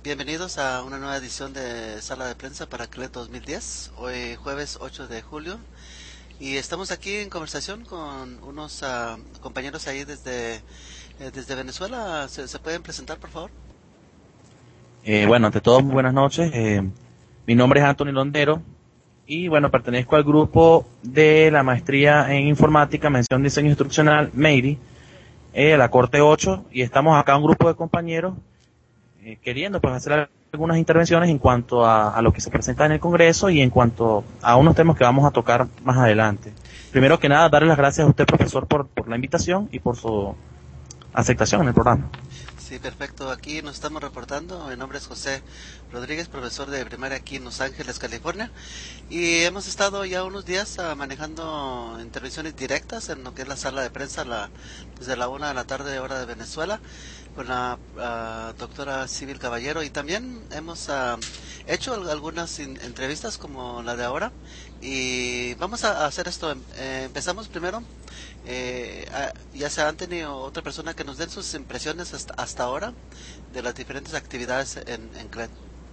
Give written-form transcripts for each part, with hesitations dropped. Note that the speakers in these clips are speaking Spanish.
Bienvenidos a una nueva edición de Sala de Prensa para CLET 2010, hoy jueves 8 de julio, y estamos aquí en conversación con unos compañeros ahí desde Venezuela. ¿Se pueden presentar, por favor? Bueno, ante todo, muy buenas noches. Mi nombre es Anthony Londero y bueno, pertenezco al grupo de la maestría en informática, mención diseño instruccional, MEIRI, la Corte 8, y estamos acá un grupo de compañeros queriendo pues hacer algunas intervenciones en cuanto a lo que se presenta en el Congreso y en cuanto a unos temas que vamos a tocar más adelante. Primero que nada, darle las gracias a usted, profesor, por la invitación y por su aceptación en el programa. Sí, perfecto. Aquí nos estamos reportando. Mi nombre es José Rodríguez, profesor de primaria aquí en Los Ángeles, California. Y hemos estado ya unos días manejando intervenciones directas en lo que es la sala de prensa desde la 1 de la tarde, hora de Venezuela, con la doctora Sibyl Caballero. Y también hemos hecho algunas entrevistas como la de ahora. Y vamos a hacer esto. Empezamos primero. Ya sea Anthony o otra persona que nos den sus impresiones hasta ahora de las diferentes actividades en CLET.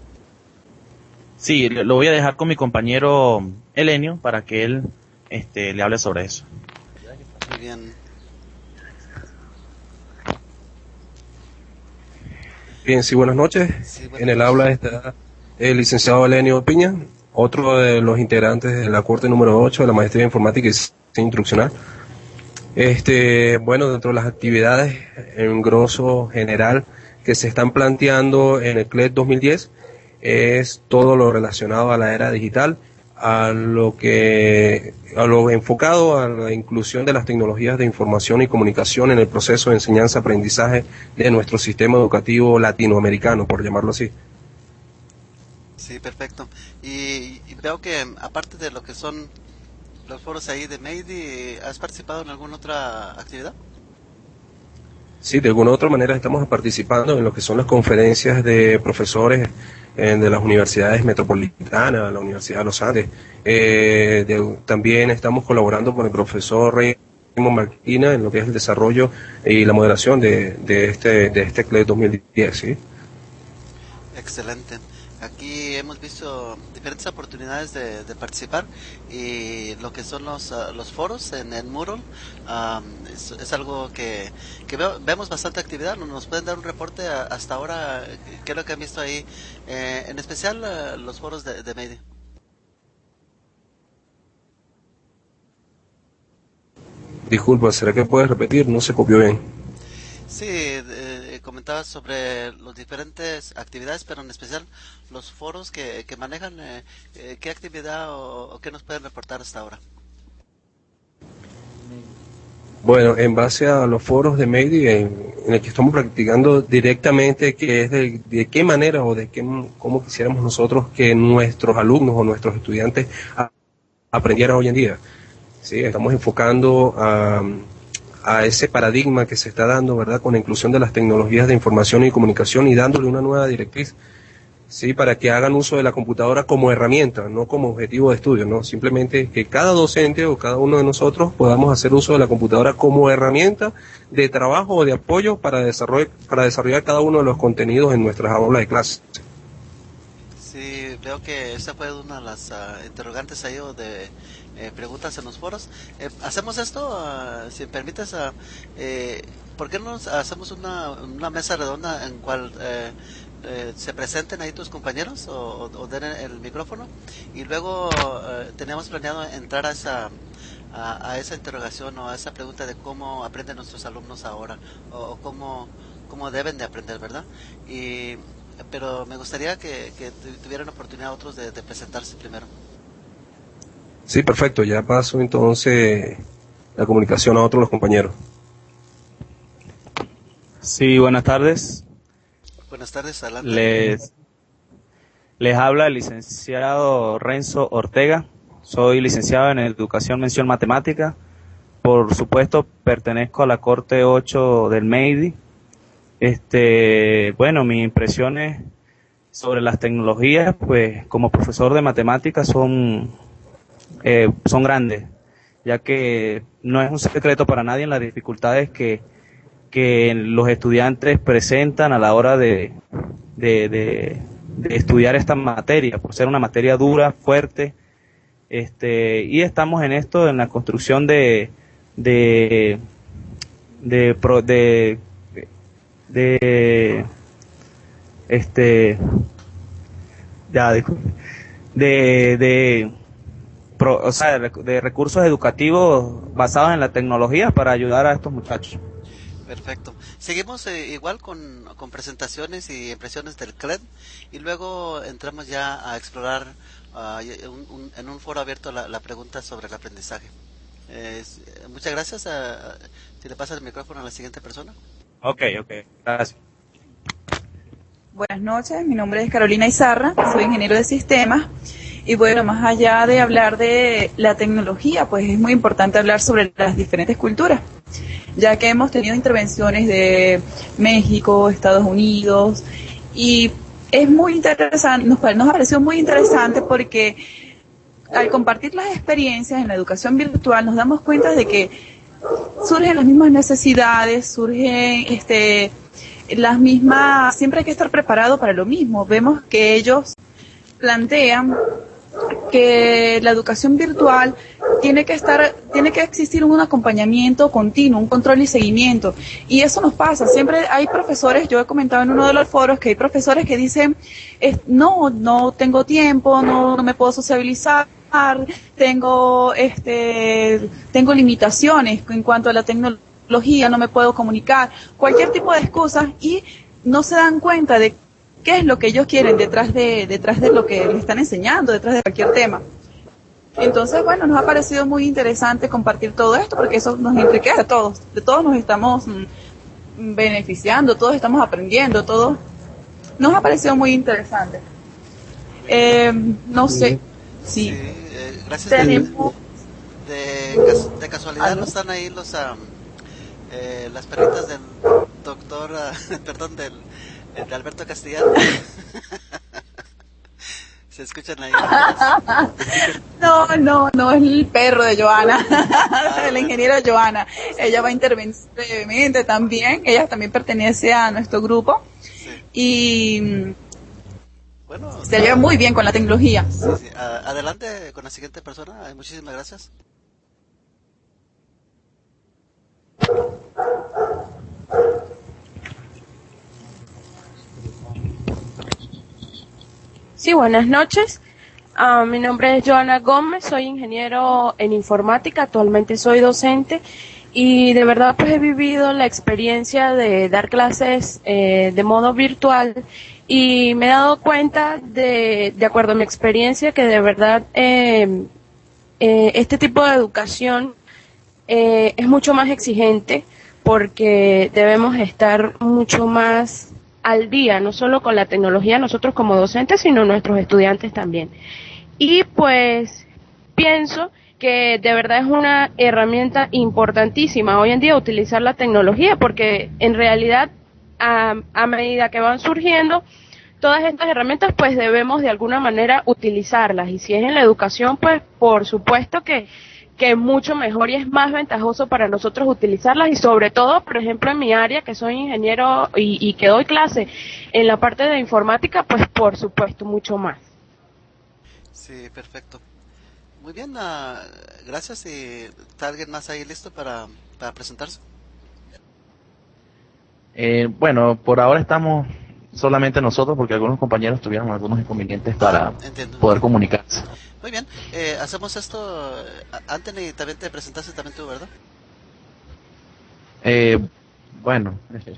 Sí, lo voy a dejar con mi compañero Elenio para que él le hable sobre eso. Muy bien. Bien, sí, buenas noches. Sí, En buenas el noches. aula está el licenciado Elenio Piña, otro de los integrantes de la Corte número 8 de la Maestría en Informática y Diseño Instruccional. Bueno, dentro de las actividades en grosso general que se están planteando en el CLET 2010 es todo lo relacionado a la era digital, a lo enfocado a la inclusión de las tecnologías de información y comunicación en el proceso de enseñanza-aprendizaje de nuestro sistema educativo latinoamericano, por llamarlo así. Sí, perfecto. Y veo que aparte de lo que son los foros ahí de Meidi, ¿has participado en alguna otra actividad? Sí, de alguna u otra manera estamos participando en lo que son las conferencias de profesores de las universidades metropolitanas, la Universidad de los Andes. También estamos colaborando con el profesor Raymond Marquina en lo que es el desarrollo y la moderación de este CLET 2010, ¿sí? Excelente. Aquí hemos visto diferentes oportunidades de participar, y lo que son los foros en el Moodle es algo que vemos bastante actividad. ¿Nos pueden dar un reporte hasta ahora? ¿Qué es lo que han visto ahí? En especial los foros de Media. Disculpa, ¿será que puedes repetir? No se copió bien. Sí, comentabas sobre las diferentes actividades, pero en especial los foros que manejan. ¿Qué actividad o qué nos pueden reportar hasta ahora? Bueno, en base a los foros de Meidi en el que estamos practicando directamente, que es de qué manera o cómo quisiéramos nosotros que nuestros alumnos o nuestros estudiantes aprendieran hoy en día. Sí, estamos enfocando a ese paradigma que se está dando, ¿verdad?, con la inclusión de las tecnologías de información y comunicación y dándole una nueva directriz, sí, para que hagan uso de la computadora como herramienta, no como objetivo de estudio, ¿no? Simplemente que cada docente o cada uno de nosotros podamos hacer uso de la computadora como herramienta de trabajo o de apoyo para desarrollar cada uno de los contenidos en nuestras aulas de clase. Sí, veo que esa fue una de las interrogantes ahí o de preguntas en los foros. Hacemos esto, si me permites, ¿por qué no hacemos una mesa redonda en cual se presenten ahí tus compañeros o den el micrófono, y luego teníamos planeado entrar a esa interrogación o a esa pregunta de cómo aprenden nuestros alumnos ahora, o cómo deben de aprender, ¿verdad? Pero me gustaría que tuvieran oportunidad otros de presentarse primero. Sí, perfecto, ya paso entonces la comunicación a otros de los compañeros. Sí, buenas tardes. Buenas tardes, adelante. Les habla el licenciado Renzo Ortega. Soy licenciado en Educación Mención Matemática. Por supuesto, pertenezco a la Corte 8 del MEIDI. Bueno, mis impresiones sobre las tecnologías, pues como profesor de matemáticas son grandes, ya que no es un secreto para nadie las dificultades que los estudiantes presentan a la hora de de estudiar esta materia, por ser una materia dura, fuerte, y estamos en esto, en la construcción de recursos educativos basados en la tecnología para ayudar a estos muchachos. Perfecto. Seguimos igual con presentaciones y impresiones del CLED y luego entramos ya a explorar en un foro abierto la pregunta sobre el aprendizaje. Muchas gracias. Si le pasa el micrófono a la siguiente persona. Ok, gracias. Buenas noches, mi nombre es Carolina Izarra, soy ingeniero de sistemas y bueno, más allá de hablar de la tecnología, pues es muy importante hablar sobre las diferentes culturas, ya que hemos tenido intervenciones de México, Estados Unidos y es muy interesante, nos ha parecido muy interesante porque al compartir las experiencias en la educación virtual nos damos cuenta de que surgen las mismas necesidades, surgen las mismas, siempre hay que estar preparado para lo mismo. Vemos que ellos plantean que la educación virtual tiene que existir un acompañamiento continuo, un control y seguimiento. Y eso nos pasa, siempre hay profesores, yo he comentado en uno de los foros que hay profesores que dicen, no tengo tiempo, no me puedo sociabilizar, tengo limitaciones en cuanto a la tecnología, no me puedo comunicar, cualquier tipo de excusas y no se dan cuenta de qué es lo que ellos quieren detrás de lo que les están enseñando, detrás de cualquier tema. Entonces, bueno, nos ha parecido muy interesante compartir todo esto porque eso nos enriquece a todos, de todos nos estamos beneficiando, todos estamos aprendiendo, todos nos ha parecido muy interesante. No sé si gracias. tenemos de casualidad no están ahí las perritas del doctor, perdón, de Alberto Castellano. Se escuchan ahí. No, es el perro de Joana, la ingeniera Joana. Ella va a intervenir brevemente también. Ella también pertenece a nuestro grupo. Sí. Y bueno, se lleva muy bien con la tecnología. Sí. Adelante con la siguiente persona. Muchísimas gracias. Sí, buenas noches. Mi nombre es Joana Gómez, soy ingeniero en informática, actualmente soy docente y de verdad pues he vivido la experiencia de dar clases de modo virtual y me he dado cuenta de acuerdo a mi experiencia que de verdad este tipo de educación es mucho más exigente porque debemos estar mucho más al día, no solo con la tecnología nosotros como docentes, sino nuestros estudiantes también. Y pues pienso que de verdad es una herramienta importantísima hoy en día utilizar la tecnología, porque en realidad a medida que van surgiendo todas estas herramientas, pues debemos de alguna manera utilizarlas. Y si es en la educación, pues por supuesto que es mucho mejor y es más ventajoso para nosotros utilizarlas y sobre todo, por ejemplo, en mi área, que soy ingeniero y que doy clase en la parte de informática, pues por supuesto mucho más. Sí, perfecto. Muy bien, gracias. ¿Y está alguien más ahí listo para presentarse? Bueno, por ahora estamos solamente nosotros porque algunos compañeros tuvieron algunos inconvenientes para poder comunicarse. Muy bien, hacemos esto. Anthony, también te presentaste también tú, ¿verdad? Bueno,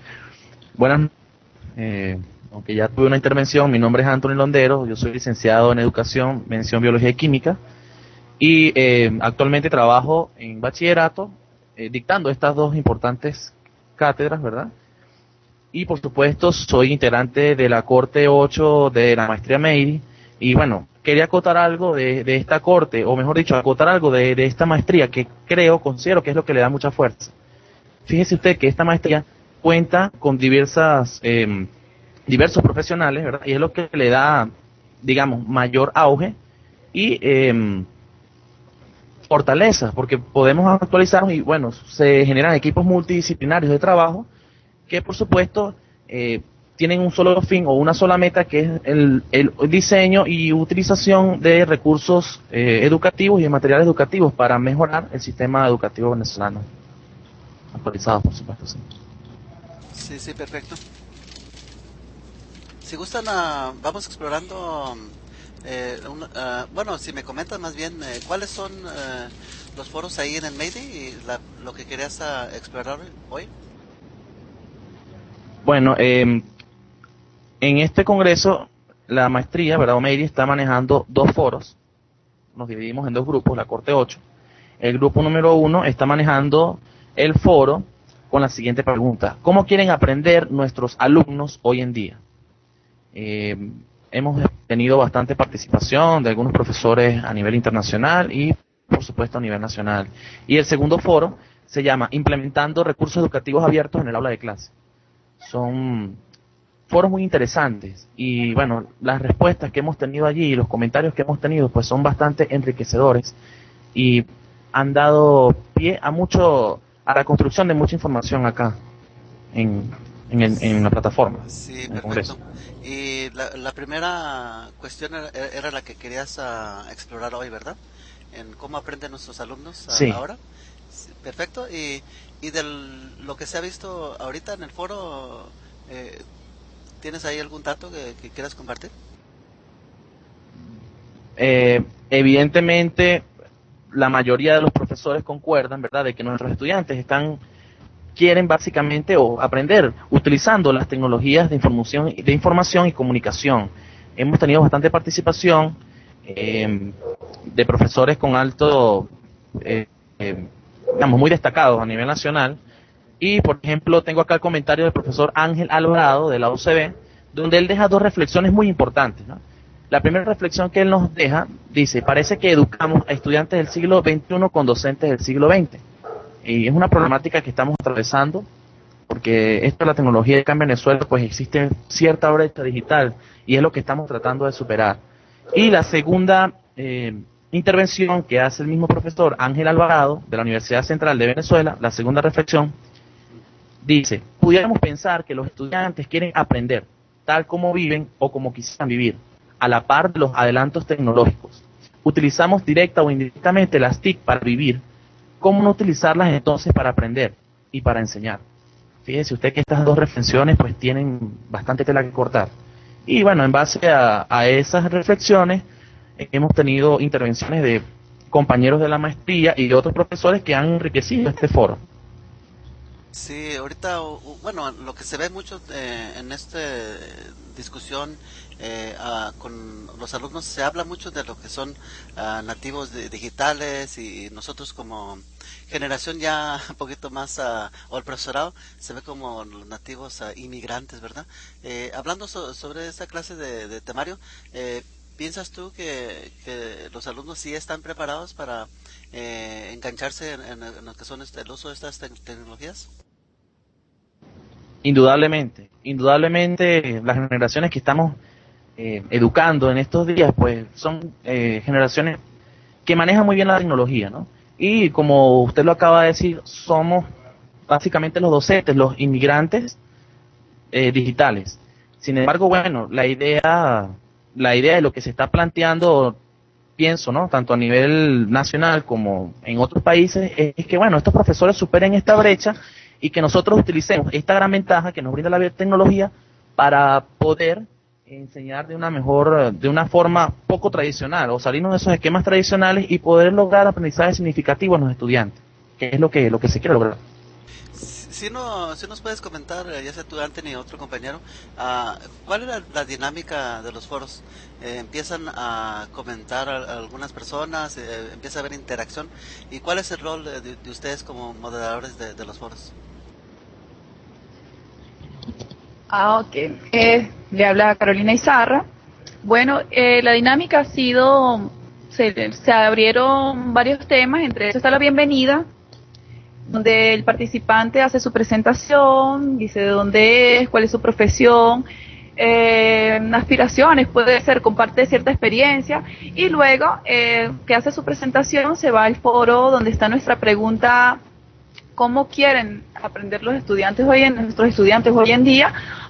aunque ya tuve una intervención, mi nombre es Anthony Londero, yo soy licenciado en Educación, mención Biología y Química, y actualmente trabajo en bachillerato, dictando estas dos importantes cátedras, ¿verdad? Y por supuesto soy integrante de la Corte 8 de la Maestría Meidi, y bueno, quería acotar algo de esta corte, o mejor dicho, acotar algo de esta maestría que considero que es lo que le da mucha fuerza. Fíjese usted que esta maestría cuenta con diversos profesionales, ¿verdad? Y es lo que le da, digamos, mayor auge y fortaleza, porque podemos actualizarnos y bueno, se generan equipos multidisciplinarios de trabajo que por supuesto tienen un solo fin o una sola meta, que es el diseño y utilización de recursos educativos y de materiales educativos para mejorar el sistema educativo venezolano. Actualizado, por supuesto, sí. Sí, sí, perfecto. Si gustan, vamos explorando, bueno, si me comentas más bien, ¿cuáles son los foros ahí en el MEIDI y lo que querías explorar hoy? Bueno, en este congreso, la maestría, ¿verdad? MEIDI está manejando 2 foros. Nos dividimos en 2 grupos, la Corte 8. El grupo número 1 está manejando el foro con la siguiente pregunta: ¿cómo quieren aprender nuestros alumnos hoy en día? Hemos tenido bastante participación de algunos profesores a nivel internacional y, por supuesto, a nivel nacional. Y el segundo foro se llama Implementando Recursos Educativos Abiertos en el Aula de Clase. Son foros muy interesantes y, bueno, las respuestas que hemos tenido allí y los comentarios que hemos tenido pues son bastante enriquecedores y han dado pie a la construcción de mucha información acá en la plataforma. Sí, en el perfecto. Congreso. Y la primera cuestión era la que querías explorar hoy, ¿verdad? En cómo aprenden nuestros alumnos Sí. ahora. Sí, perfecto. Y de lo que se ha visto ahorita en el foro, ¿tienes ahí algún dato que quieras compartir? Evidentemente, la mayoría de los profesores concuerdan, ¿verdad?, de que nuestros estudiantes quieren básicamente aprender utilizando las tecnologías de información y comunicación. Hemos tenido bastante participación de profesores con alto, digamos, muy destacados a nivel nacional. Y, por ejemplo, tengo acá el comentario del profesor Ángel Alvarado de la UCB, donde él deja 2 reflexiones muy importantes, ¿no? La primera reflexión que él nos deja dice: parece que educamos a estudiantes del siglo XXI con docentes del siglo XX. Y es una problemática que estamos atravesando, porque esto de la tecnología acá en Venezuela, pues existe cierta brecha digital, y es lo que estamos tratando de superar. Y la segunda intervención que hace el mismo profesor Ángel Alvarado, de la Universidad Central de Venezuela, la segunda reflexión, dice: pudiéramos pensar que los estudiantes quieren aprender tal como viven o como quisieran vivir, a la par de los adelantos tecnológicos. Utilizamos directa o indirectamente las TIC para vivir. ¿Cómo no utilizarlas entonces para aprender y para enseñar? Fíjese usted que estas 2 reflexiones pues tienen bastante tela que cortar. Y bueno, en base a esas reflexiones hemos tenido intervenciones de compañeros de la maestría y de otros profesores que han enriquecido este foro. Sí, ahorita, bueno, lo que se ve mucho en esta discusión con los alumnos, se habla mucho de lo que son nativos digitales, y nosotros como generación ya un poquito más, o el profesorado, se ve como los nativos inmigrantes, ¿verdad? Hablando sobre esta clase de temario, ¿piensas tú que los alumnos sí están preparados para engancharse en lo que son el uso de estas tecnologías? Indudablemente las generaciones que estamos educando en estos días pues son generaciones que manejan muy bien la tecnología, ¿no? Y como usted lo acaba de decir, somos básicamente los docentes, los inmigrantes digitales. Sin embargo, bueno, la idea de lo que se está planteando, pienso, ¿no?, tanto a nivel nacional como en otros países, es que, bueno, estos profesores superen esta brecha y que nosotros utilicemos esta gran ventaja que nos brinda la tecnología para poder enseñar de una forma poco tradicional, o salirnos de esos esquemas tradicionales y poder lograr aprendizaje significativo en los estudiantes, que es lo que se quiere lograr. Si nos puedes comentar, ya sea tú, Anthony, o otro compañero, ¿cuál es la dinámica de los foros? ¿Empiezan a comentar algunas personas? ¿Empieza a haber interacción? ¿Y cuál es el rol de ustedes como moderadores de los foros? Ok. Le habla Carolina Izarra. Bueno, la dinámica ha sido, se abrieron varios temas, entre ellos está la bienvenida, donde el participante hace su presentación, dice de dónde es, cuál es su profesión, aspiraciones, puede ser, comparte cierta experiencia, y luego que hace su presentación se va al foro donde está nuestra pregunta: ¿cómo quieren aprender nuestros estudiantes hoy en día?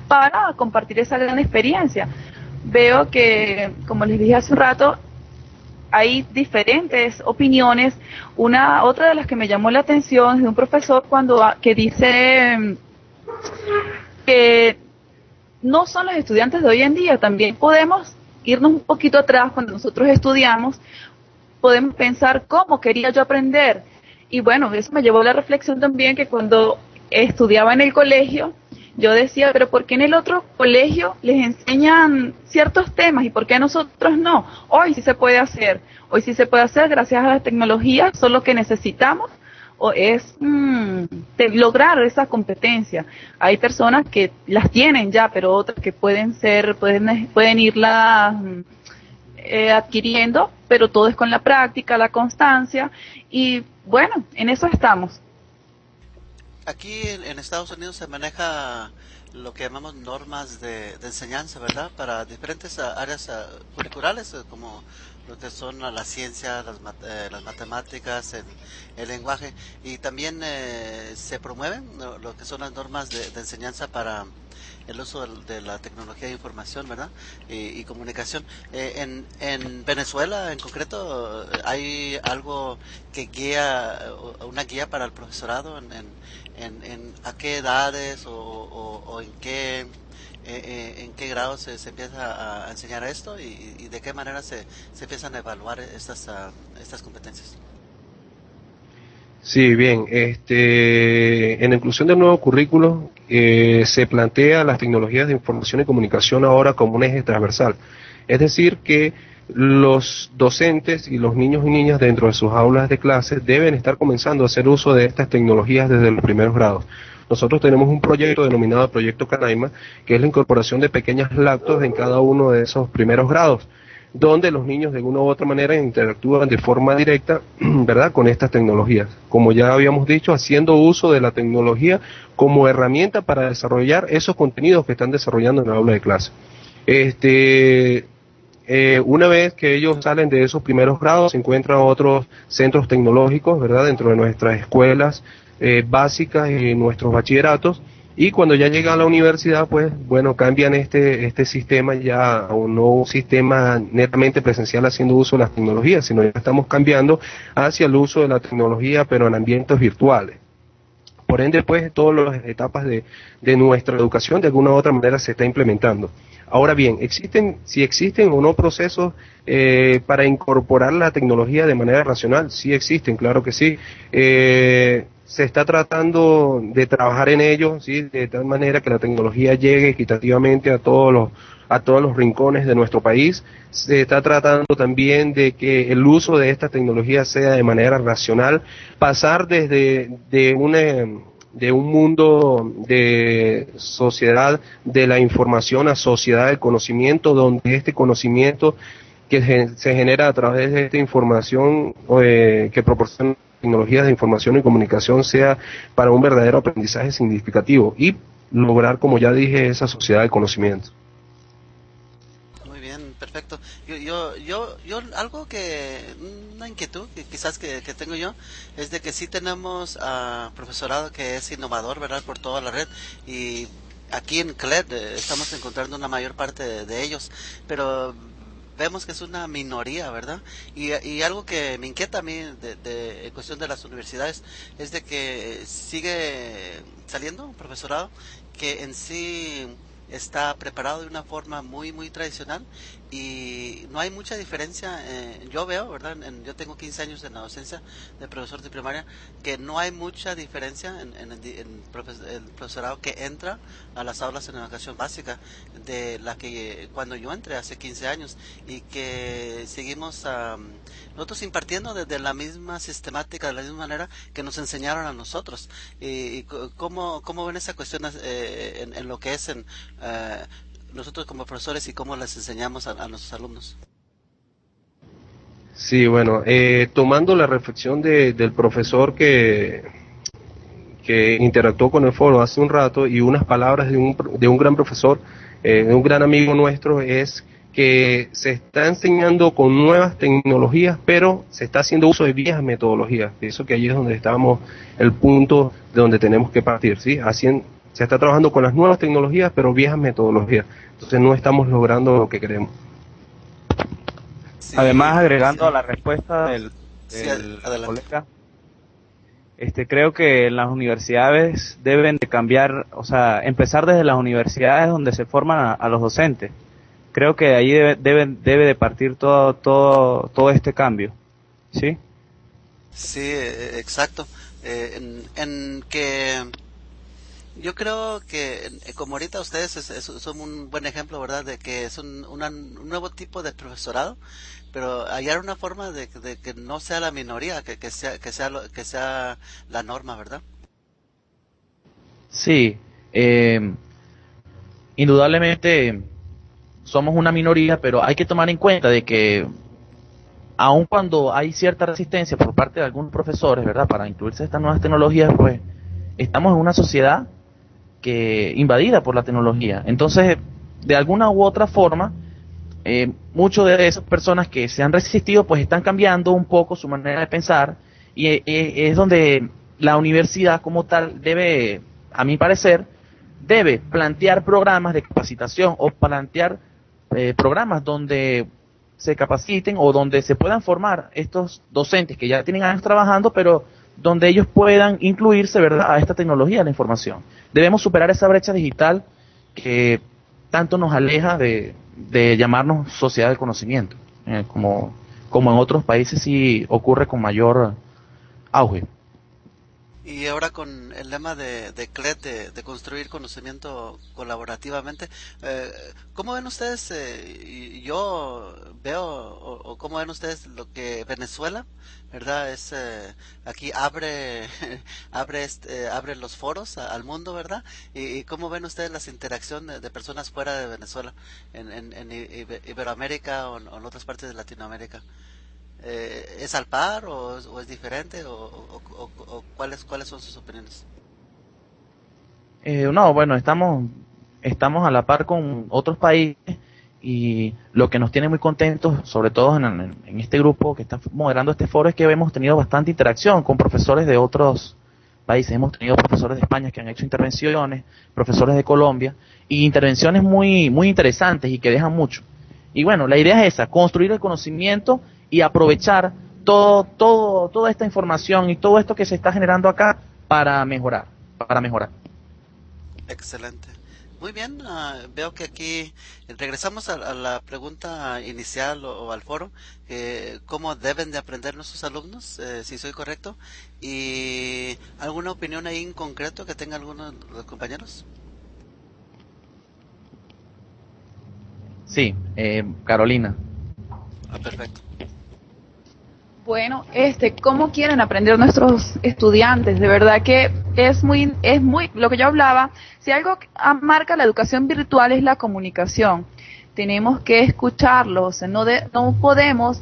para compartir esa gran experiencia. Veo que, como les dije hace un rato, hay diferentes opiniones. Otra de las que me llamó la atención es de un profesor que dice que no son los estudiantes de hoy en día, también podemos irnos un poquito atrás. Cuando nosotros estudiamos, podemos pensar cómo quería yo aprender. Y bueno, eso me llevó a la reflexión también, que cuando estudiaba en el colegio, yo decía, pero ¿por qué en el otro colegio les enseñan ciertos temas y por qué a nosotros no? Hoy sí se puede hacer gracias a la tecnología, solo que necesitamos es lograr esa competencia. Hay personas que las tienen ya, pero otras que pueden irlas adquiriendo, pero todo es con la práctica, la constancia, y bueno, en eso estamos. Aquí en Estados Unidos se maneja lo que llamamos normas de enseñanza, ¿verdad? Para diferentes áreas curriculares, como lo que son la ciencia, las matemáticas, el lenguaje, y también se promueven lo que son las normas de enseñanza para el uso de la tecnología de información, ¿verdad? Y comunicación. En Venezuela, en concreto, hay algo que una guía para el profesorado en a qué edades o en qué grado se empieza a enseñar esto y de qué manera se empiezan a evaluar estas competencias. Sí, bien. En la inclusión del nuevo currículo se plantea las tecnologías de información y comunicación ahora como un eje transversal. Es decir, que los docentes y los niños y niñas dentro de sus aulas de clases deben estar comenzando a hacer uso de estas tecnologías desde los primeros grados. Nosotros tenemos un proyecto denominado Proyecto Canaima, que es la incorporación de pequeñas laptops en cada uno de esos primeros grados, donde los niños de una u otra manera interactúan de forma directa, ¿verdad?, con estas tecnologías. Como ya habíamos dicho, haciendo uso de la tecnología como herramienta para desarrollar esos contenidos que están desarrollando en el aula de clase. Una vez que ellos salen de esos primeros grados, se encuentran otros centros tecnológicos, ¿verdad?, dentro de nuestras escuelas básicas y nuestros bachilleratos, y cuando ya llegan a la universidad, pues bueno, cambian este sistema ya a un nuevo sistema netamente presencial haciendo uso de las tecnologías, sino ya estamos cambiando hacia el uso de la tecnología, pero en ambientes virtuales. Por ende, pues, todas las etapas de nuestra educación de alguna u otra manera se está implementando. Ahora bien, si existen o no procesos para incorporar la tecnología de manera racional, sí existen, claro que sí. Se está tratando de trabajar en ello, ¿sí?, de tal manera que la tecnología llegue equitativamente a todos los rincones de nuestro país. Se está tratando también de que el uso de esta tecnología sea de manera racional, pasar desde de un mundo de sociedad de la información a sociedad del conocimiento, donde este conocimiento que se genera a través de esta información que proporciona tecnologías de información y comunicación sea para un verdadero aprendizaje significativo y lograr, como ya dije, esa sociedad del conocimiento. Muy bien, perfecto. Yo algo una inquietud que quizás que tengo yo es de que sí tenemos profesorado que es innovador, ¿verdad?, por toda la red, y aquí en CLED estamos encontrando una mayor parte de ellos, pero vemos que es una minoría, ¿verdad? Y algo que me inquieta a mí en cuestión de las universidades es de que sigue saliendo un profesorado que en sí está preparado de una forma muy muy tradicional y no hay mucha diferencia. Yo veo, ¿verdad? Yo tengo 15 años en la docencia de profesor de primaria, que no hay mucha diferencia en el profesorado que entra a las aulas en educación básica de la que cuando yo entré hace 15 años, y que seguimos nosotros impartiendo desde la misma sistemática, de la misma manera que nos enseñaron a nosotros. Y ¿cómo ven esa cuestión en lo que es nosotros como profesores y cómo les enseñamos a nuestros alumnos? Sí, bueno, tomando la reflexión del profesor que interactuó con el foro hace un rato, y unas palabras de un gran profesor, de un gran amigo nuestro, es que se está enseñando con nuevas tecnologías, pero se está haciendo uso de viejas metodologías. Pienso que allí es donde estamos, el punto de donde tenemos que partir, ¿sí? Se está trabajando con las nuevas tecnologías, pero viejas metodologías. Entonces no estamos logrando lo que queremos. Sí, Además, agregando sí. a la respuesta del Sí, adelante. colega, creo que las universidades deben de cambiar, o sea, empezar desde las universidades donde se forman a los docentes. Creo que de ahí debe de partir todo este cambio, ¿sí? Sí, exacto. En que yo creo que como ahorita ustedes son un buen ejemplo, ¿verdad? De que es un nuevo tipo de profesorado, pero hallar una forma de que no sea la minoría, que sea la norma, ¿verdad? Sí, indudablemente somos una minoría, pero hay que tomar en cuenta de que aun cuando hay cierta resistencia por parte de algunos profesores, ¿verdad?, para incluirse estas nuevas tecnologías, pues estamos en una sociedad que invadida por la tecnología. Entonces, de alguna u otra forma, muchas de esas personas que se han resistido, pues están cambiando un poco su manera de pensar, y es donde la universidad como tal debe, a mi parecer, debe plantear programas de capacitación o plantear programas donde se capaciten o donde se puedan formar estos docentes que ya tienen años trabajando, pero donde ellos puedan incluirse, ¿verdad?, a esta tecnología de la información. Debemos superar esa brecha digital que tanto nos aleja de llamarnos sociedad del conocimiento, como en otros países sí ocurre con mayor auge. Y ahora con el lema de CLED, de construir conocimiento colaborativamente, ¿cómo ven ustedes? Yo veo, o ¿cómo ven ustedes lo que Venezuela, verdad? Aquí abre, abre los foros al mundo, ¿verdad? Y ¿cómo ven ustedes las interacciones de personas fuera de Venezuela, en Iberoamérica o en otras partes de Latinoamérica? ¿Es al par o es diferente o cuáles son sus opiniones? No, bueno, estamos a la par con otros países, y lo que nos tiene muy contentos, sobre todo en este grupo que está moderando este foro, es que hemos tenido bastante interacción con profesores de otros países. Hemos tenido profesores de España que han hecho intervenciones, profesores de Colombia, y intervenciones muy, muy interesantes y que dejan mucho. Y bueno, la idea es esa, construir el conocimiento y aprovechar toda esta información y todo esto que se está generando acá para mejorar. Excelente. Muy bien, veo que aquí regresamos a la pregunta inicial o al foro, ¿cómo deben de aprender nuestros alumnos? Si soy correcto. ¿Y alguna opinión ahí en concreto que tenga alguno de los compañeros? Sí, Carolina. Perfecto. Bueno, ¿cómo quieren aprender nuestros estudiantes? De verdad que es muy, lo que yo hablaba, si algo marca la educación virtual es la comunicación. Tenemos que escucharlos, no podemos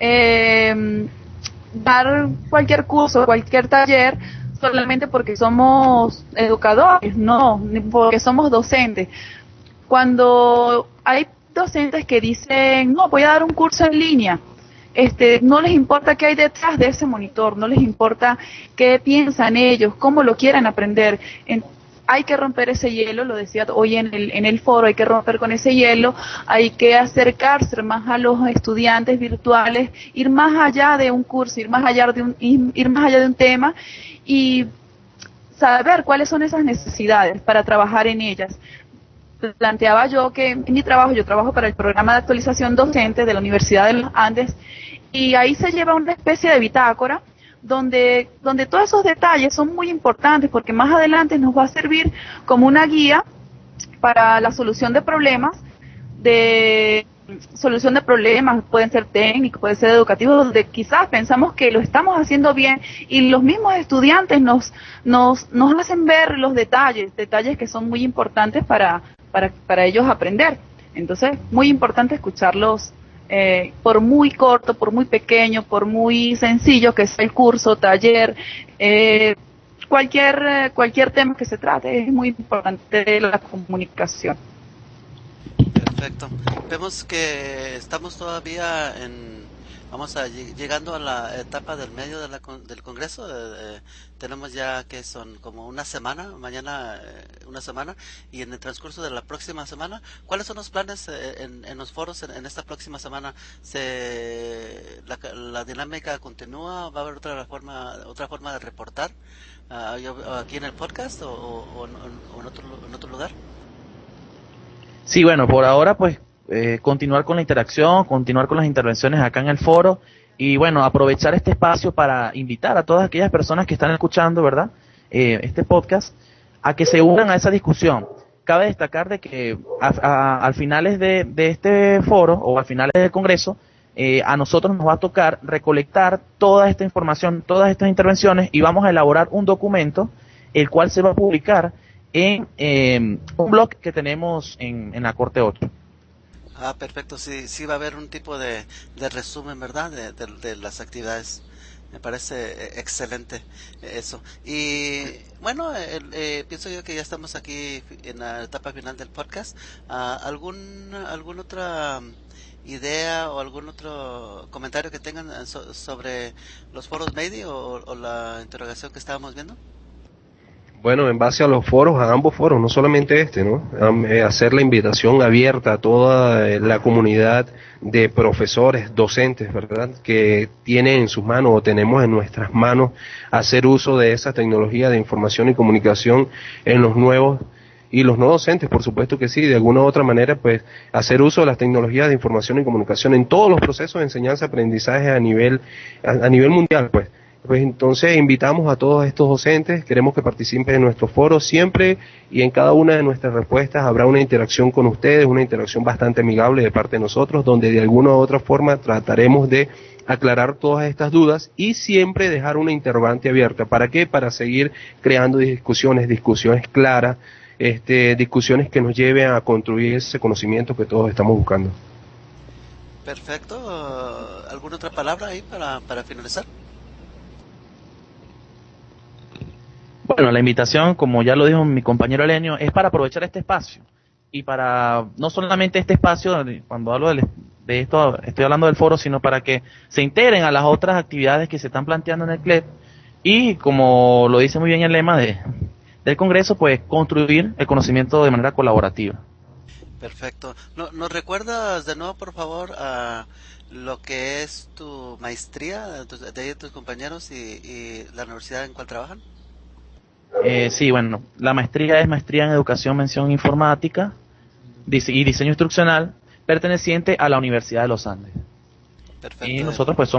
dar cualquier curso, cualquier taller solamente porque somos educadores, no, porque somos docentes. Cuando hay docentes que dicen, no, voy a dar un curso en línea, no les importa qué hay detrás de ese monitor, no les importa qué piensan ellos, cómo lo quieran aprender. Hay que romper ese hielo, lo decía hoy en el foro, hay que romper con ese hielo, hay que acercarse más a los estudiantes virtuales, ir más allá de un curso, ir más allá de un tema y saber cuáles son esas necesidades para trabajar en ellas. Planteaba yo que en mi trabajo, yo trabajo para el programa de actualización docente de la Universidad de los Andes, y ahí se lleva una especie de bitácora donde todos esos detalles son muy importantes, porque más adelante nos va a servir como una guía para la solución de problemas, pueden ser técnicos, pueden ser educativos, donde quizás pensamos que lo estamos haciendo bien y los mismos estudiantes nos hacen ver los detalles que son muy importantes para ellos aprender. Entonces, muy importante escucharlos, por muy corto, por muy pequeño, por muy sencillo que sea el curso, taller, cualquier tema que se trate, es muy importante la comunicación. Perfecto. Vemos que estamos todavía vamos llegando a la etapa del medio del Congreso. Tenemos ya que son como una semana, mañana una semana, y en el transcurso de la próxima semana, ¿cuáles son los planes en los foros en esta próxima semana? La dinámica continúa? ¿Va a haber otra forma de reportar aquí en el podcast o en otro lugar? Sí, bueno, por ahora pues continuar con la interacción, continuar con las intervenciones acá en el foro y bueno, aprovechar este espacio para invitar a todas aquellas personas que están escuchando, ¿verdad? Este podcast, a que se unan a esa discusión. Cabe destacar de que al finales de este foro o al finales del Congreso, a nosotros nos va a tocar recolectar toda esta información, todas estas intervenciones y vamos a elaborar un documento, el cual se va a publicar en un blog que tenemos en la Corte 8. Ah, perfecto, sí va a haber un tipo de resumen, ¿verdad? De las actividades. Me parece excelente eso. Y bueno, pienso yo que ya estamos aquí en la etapa final del podcast. ¿Algún otra idea o algún otro comentario que tengan sobre los foros Maydi o la interrogación que estábamos viendo? Bueno, en base a los foros, a ambos foros, no solamente este, ¿no? Hacer la invitación abierta a toda la comunidad de profesores, docentes, ¿verdad? Que tienen en sus manos o tenemos en nuestras manos hacer uso de esa tecnología de información y comunicación en los nuevos y los no docentes, por supuesto que sí, de alguna u otra manera, pues, hacer uso de las tecnologías de información y comunicación en todos los procesos de enseñanza-aprendizaje a nivel mundial, pues. Pues entonces invitamos a todos estos docentes, queremos que participen en nuestro foro siempre y en cada una de nuestras respuestas habrá una interacción con ustedes, una interacción bastante amigable de parte de nosotros, donde de alguna u otra forma trataremos de aclarar todas estas dudas y siempre dejar una interrogante abierta. ¿Para qué? Para seguir creando discusiones claras, discusiones que nos lleven a construir ese conocimiento que todos estamos buscando. Perfecto. ¿Alguna otra palabra ahí para finalizar? Bueno, la invitación, como ya lo dijo mi compañero Elenio, es para aprovechar este espacio y para no solamente este espacio, cuando hablo de esto, estoy hablando del foro, sino para que se integren a las otras actividades que se están planteando en el CLEP y, como lo dice muy bien el lema del Congreso, pues construir el conocimiento de manera colaborativa. Perfecto. ¿Nos recuerdas de nuevo, por favor, lo que es tu maestría, de tus compañeros y la universidad en cual trabajan? Sí, bueno, la maestría es maestría en Educación, Mención Informática y Diseño Instruccional, perteneciente a la Universidad de los Andes. Perfecto. Y nosotros pues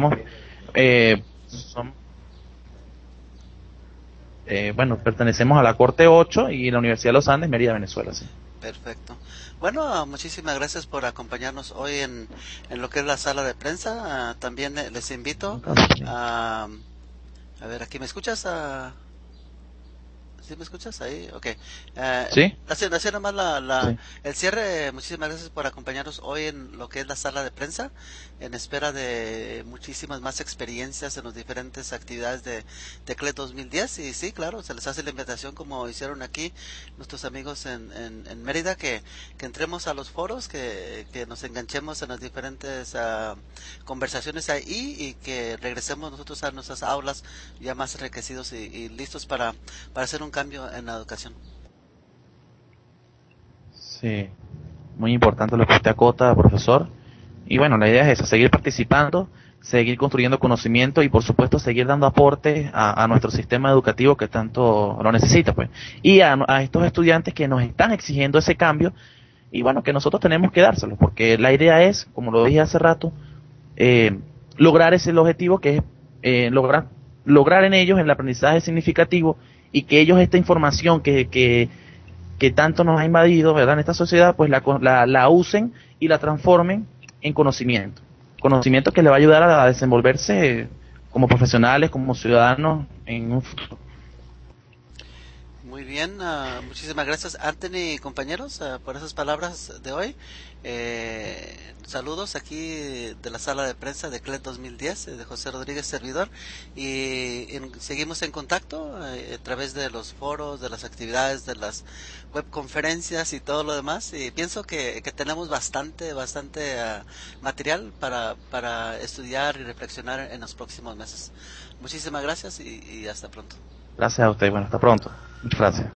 pertenecemos a la Corte 8 y la Universidad de los Andes, Mérida, Venezuela. Sí. Perfecto. Bueno, muchísimas gracias por acompañarnos hoy en lo que es la sala de prensa. También les invito a ver, aquí me escuchas. ¿Sí me escuchas ahí? Ok. ¿Sí? Haciendo nomás Sí. el cierre. Muchísimas gracias por acompañarnos hoy en lo que es la sala de prensa, en espera de muchísimas más experiencias en las diferentes actividades de CLEP 2010. Y sí, claro, se les hace la invitación, como hicieron aquí nuestros amigos en Mérida, que entremos a los foros, que nos enganchemos en las diferentes conversaciones ahí y que regresemos nosotros a nuestras aulas ya más enriquecidos y listos para hacer un cambio en la educación. Sí, muy importante lo que usted acota, profesor. Y bueno, la idea es esa, seguir participando, seguir construyendo conocimiento y por supuesto seguir dando aporte a nuestro sistema educativo que tanto lo necesita, pues. Y a estos estudiantes que nos están exigiendo ese cambio y bueno, que nosotros tenemos que dárselo, porque la idea es, como lo dije hace rato, lograr ese objetivo que es lograr en ellos el aprendizaje significativo y que ellos esta información que tanto nos ha invadido, ¿verdad?, en esta sociedad, pues la usen y la transformen en conocimiento que les va a ayudar a desenvolverse como profesionales, como ciudadanos en un futuro. Muy bien, muchísimas gracias Anthony y compañeros por esas palabras de hoy. Saludos aquí de la sala de prensa de CLET 2010 de José Rodríguez servidor, y seguimos en contacto a través de los foros, de las actividades, de las webconferencias y todo lo demás, y pienso que tenemos bastante material para estudiar y reflexionar en los próximos meses. Muchísimas gracias y hasta pronto. Gracias a usted. Bueno, hasta pronto. Muchas gracias.